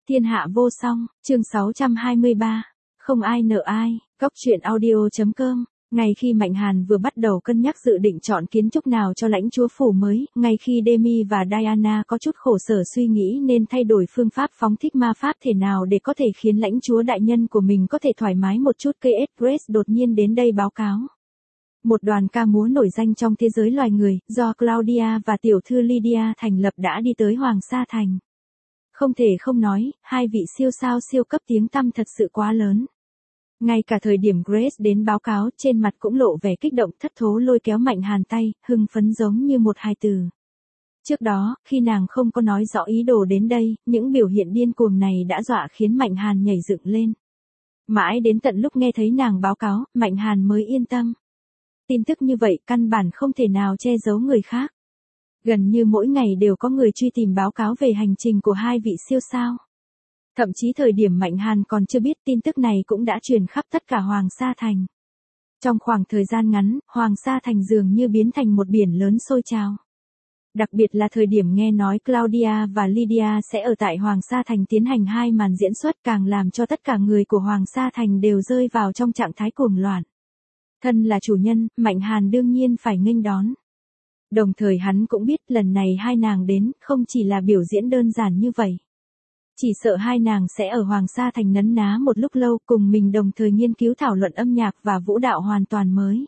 Thiên hạ vô song, chương 623. Không ai nợ ai, Góc truyện audio.com. Ngay khi Mạnh Hàn vừa bắt đầu cân nhắc dự định chọn kiến trúc nào cho lãnh chúa phủ mới, ngay khi Demi và Diana có chút khổ sở suy nghĩ nên thay đổi phương pháp phóng thích ma pháp thể nào để có thể khiến lãnh chúa đại nhân của mình có thể thoải mái một chút, KS Grace đột nhiên đến đây báo cáo. Một đoàn ca múa nổi danh trong thế giới loài người, do Claudia và tiểu thư Lydia thành lập đã đi tới Hoàng Sa Thành. Không thể không nói, hai vị siêu sao siêu cấp tiếng tăm thật sự quá lớn. Ngay cả thời điểm Grace đến báo cáo, trên mặt cũng lộ vẻ kích động thất thố, lôi kéo Mạnh Hàn tay, hưng phấn giống như một hài tử. Trước đó, khi nàng không có nói rõ ý đồ đến đây, những biểu hiện điên cuồng này đã dọa khiến Mạnh Hàn nhảy dựng lên. Mãi đến tận lúc nghe thấy nàng báo cáo, Mạnh Hàn mới yên tâm. Tin tức như vậy căn bản không thể nào che giấu người khác. Gần như mỗi ngày đều có người truy tìm báo cáo về hành trình của hai vị siêu sao. Thậm chí thời điểm Mạnh Hàn còn chưa biết, tin tức này cũng đã truyền khắp tất cả Hoàng Sa Thành. Trong khoảng thời gian ngắn, Hoàng Sa Thành dường như biến thành một biển lớn sôi trào. Đặc biệt là thời điểm nghe nói Claudia và Lydia sẽ ở tại Hoàng Sa Thành tiến hành hai màn diễn xuất, càng làm cho tất cả người của Hoàng Sa Thành đều rơi vào trong trạng thái cuồng loạn. Thân là chủ nhân, Mạnh Hàn đương nhiên phải nghênh đón. Đồng thời hắn cũng biết lần này hai nàng đến không chỉ là biểu diễn đơn giản như vậy. Chỉ sợ hai nàng sẽ ở Hoàng Sa Thành nấn ná một lúc lâu, cùng mình đồng thời nghiên cứu thảo luận âm nhạc và vũ đạo hoàn toàn mới.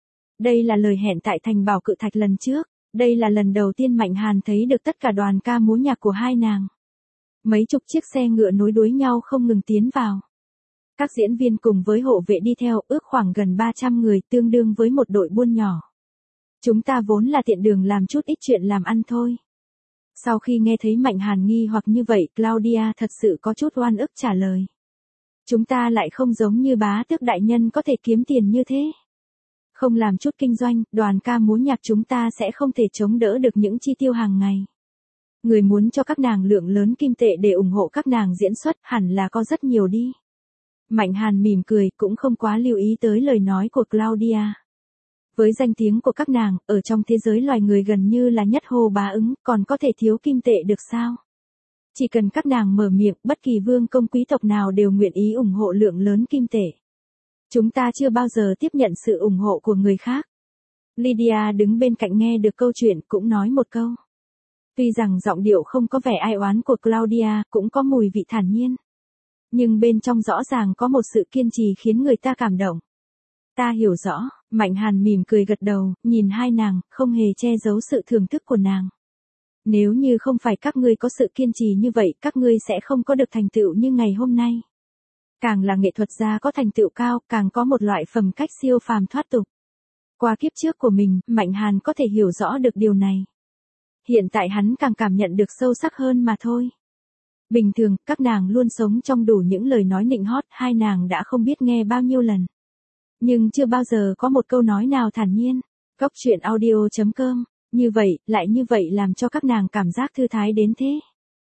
Đây là lời hẹn tại thành Bảo Cự Thạch lần trước. Đây là lần đầu tiên Mạnh Hàn thấy được tất cả đoàn ca múa nhạc của hai nàng. Mấy chục chiếc xe ngựa nối đuôi nhau không ngừng tiến vào. Các diễn viên cùng với hộ vệ đi theo, ước khoảng gần 300 người, tương đương với một đội buôn nhỏ. Chúng ta vốn là tiện đường làm chút ít chuyện làm ăn thôi. Sau khi nghe thấy Mạnh Hàn nghi hoặc như vậy, Claudia thật sự có chút oan ức trả lời. Chúng ta lại không giống như bá tước đại nhân có thể kiếm tiền như thế. Không làm chút kinh doanh, đoàn ca múa nhạc chúng ta sẽ không thể chống đỡ được những chi tiêu hàng ngày. Người muốn cho các nàng lượng lớn kim tệ để ủng hộ các nàng diễn xuất hẳn là có rất nhiều đi. Mạnh Hàn mỉm cười, cũng không quá lưu ý tới lời nói của Claudia. Với danh tiếng của các nàng, ở trong thế giới loài người gần như là nhất hô bá ứng, còn có thể thiếu kim tệ được sao? Chỉ cần các nàng mở miệng, bất kỳ vương công quý tộc nào đều nguyện ý ủng hộ lượng lớn kim tệ. Chúng ta chưa bao giờ tiếp nhận sự ủng hộ của người khác. Lydia đứng bên cạnh nghe được câu chuyện cũng nói một câu. Tuy rằng giọng điệu không có vẻ ai oán của Claudia, cũng có mùi vị thản nhiên. Nhưng bên trong rõ ràng có một sự kiên trì khiến người ta cảm động. Ta hiểu rõ, Mạnh Hàn mỉm cười gật đầu, nhìn hai nàng, không hề che giấu sự thưởng thức của nàng. Nếu như không phải các ngươi có sự kiên trì như vậy, các ngươi sẽ không có được thành tựu như ngày hôm nay. Càng là nghệ thuật gia có thành tựu cao, càng có một loại phẩm cách siêu phàm thoát tục. Qua kiếp trước của mình, Mạnh Hàn có thể hiểu rõ được điều này. Hiện tại hắn càng cảm nhận được sâu sắc hơn mà thôi. Bình thường, các nàng luôn sống trong đủ những lời nói nịnh hót, hai nàng đã không biết nghe bao nhiêu lần. Nhưng chưa bao giờ có một câu nói nào thản nhiên. Góc truyện audio.com. Như vậy làm cho các nàng cảm giác thư thái đến thế.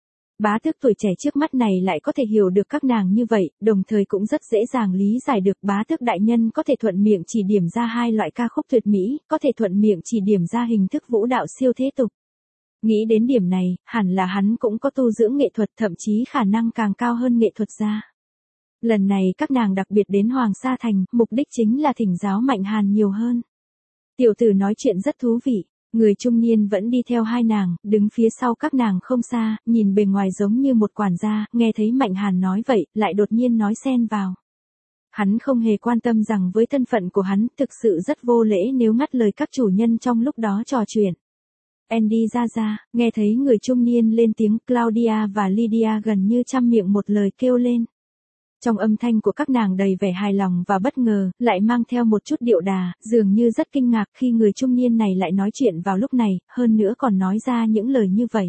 Bá tước tuổi trẻ trước mắt này lại có thể hiểu được các nàng như vậy, đồng thời cũng rất dễ dàng lý giải được bá tước đại nhân có thể thuận miệng chỉ điểm ra hai loại ca khúc tuyệt mỹ, có thể thuận miệng chỉ điểm ra hình thức vũ đạo siêu thế tục. Nghĩ đến điểm này, hẳn là hắn cũng có tu dưỡng nghệ thuật, thậm chí khả năng càng cao hơn nghệ thuật gia. Lần này các nàng đặc biệt đến Hoàng Sa Thành, mục đích chính là thỉnh giáo Mạnh Hàn nhiều hơn. Tiểu tử nói chuyện rất thú vị. Người trung niên vẫn đi theo hai nàng, đứng phía sau các nàng không xa, nhìn bề ngoài giống như một quản gia, nghe thấy Mạnh Hàn nói vậy, lại đột nhiên nói xen vào. Hắn không hề quan tâm rằng với thân phận của hắn, thực sự rất vô lễ nếu ngắt lời các chủ nhân trong lúc đó trò chuyện. Andy ra, nghe thấy người trung niên lên tiếng, Claudia và Lydia gần như trăm miệng một lời kêu lên. Trong âm thanh của các nàng đầy vẻ hài lòng và bất ngờ, lại mang theo một chút điệu đà, dường như rất kinh ngạc khi người trung niên này lại nói chuyện vào lúc này, hơn nữa còn nói ra những lời như vậy.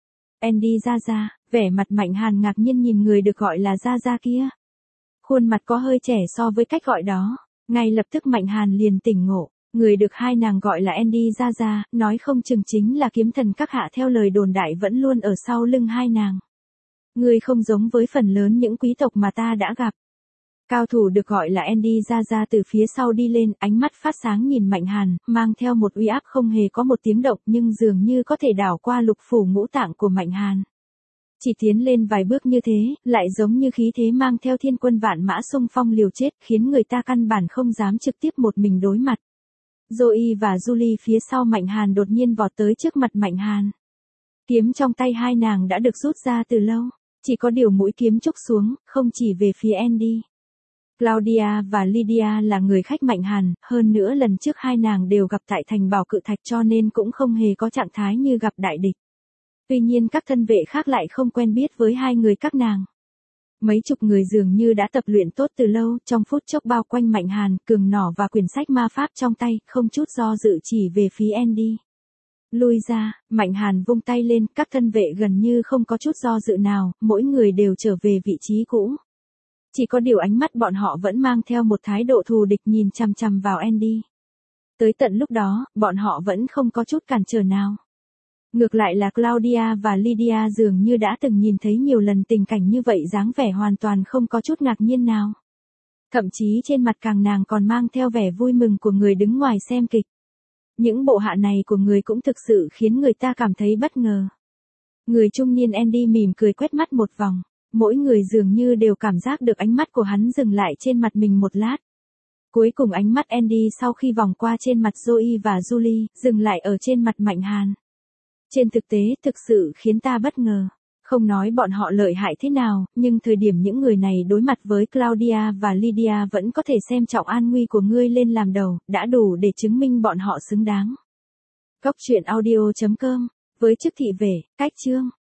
Andy ra, vẻ mặt Mạnh Hàn ngạc nhiên nhìn người được gọi là ra kia. Khuôn mặt có hơi trẻ so với cách gọi đó. Ngay lập tức Mạnh Hàn liền tỉnh ngộ, người được hai nàng gọi là Andy ra, nói không chừng chính là kiếm thần các hạ theo lời đồn đại vẫn luôn ở sau lưng hai nàng. Ngươi không giống với phần lớn những quý tộc mà ta đã gặp. Cao thủ được gọi là Andy ra từ phía sau đi lên, ánh mắt phát sáng nhìn Mạnh Hàn, mang theo một uy áp không hề có một tiếng động nhưng dường như có thể đảo qua lục phủ ngũ tạng của Mạnh Hàn. Chỉ tiến lên vài bước như thế, lại giống như khí thế mang theo thiên quân vạn mã xung phong liều chết, khiến người ta căn bản không dám trực tiếp một mình đối mặt. Zoe và Julie phía sau Mạnh Hàn đột nhiên vọt tới trước mặt Mạnh Hàn. Kiếm trong tay hai nàng đã được rút ra từ lâu, chỉ có điều mũi kiếm chúc xuống, không chỉ về phía Andy. Claudia và Lydia là người khách Mạnh Hàn, hơn nữa lần trước hai nàng đều gặp tại thành Bảo Cự Thạch cho nên cũng không hề có trạng thái như gặp đại địch. Tuy nhiên các thân vệ khác lại không quen biết với hai người các nàng. Mấy chục người dường như đã tập luyện tốt từ lâu, trong phút chốc bao quanh Mạnh Hàn, cường nỏ và quyển sách ma pháp trong tay, không chút do dự chỉ về phía Andy. Lui ra, Mạnh Hàn vung tay lên, các thân vệ gần như không có chút do dự nào, mỗi người đều trở về vị trí cũ. Chỉ có điều ánh mắt bọn họ vẫn mang theo một thái độ thù địch nhìn chằm chằm vào Andy. Tới tận lúc đó, bọn họ vẫn không có chút cản trở nào. Ngược lại là Claudia và Lydia dường như đã từng nhìn thấy nhiều lần tình cảnh như vậy, dáng vẻ hoàn toàn không có chút ngạc nhiên nào. Thậm chí trên mặt càng nàng còn mang theo vẻ vui mừng của người đứng ngoài xem kịch. Những bộ hạ này của người cũng thực sự khiến người ta cảm thấy bất ngờ. Người trung niên Andy mỉm cười quét mắt một vòng, mỗi người dường như đều cảm giác được ánh mắt của hắn dừng lại trên mặt mình một lát. Cuối cùng ánh mắt Andy sau khi vòng qua trên mặt Zoe và Julie, dừng lại ở trên mặt Mạnh Hàn. Trên thực tế, thực sự khiến ta bất ngờ. Không nói bọn họ lợi hại thế nào, nhưng thời điểm những người này đối mặt với Claudia và Lydia vẫn có thể xem trọng an nguy của ngươi lên làm đầu, đã đủ để chứng minh bọn họ xứng đáng. Góc truyện audio.com, với chức thị về, cách chương.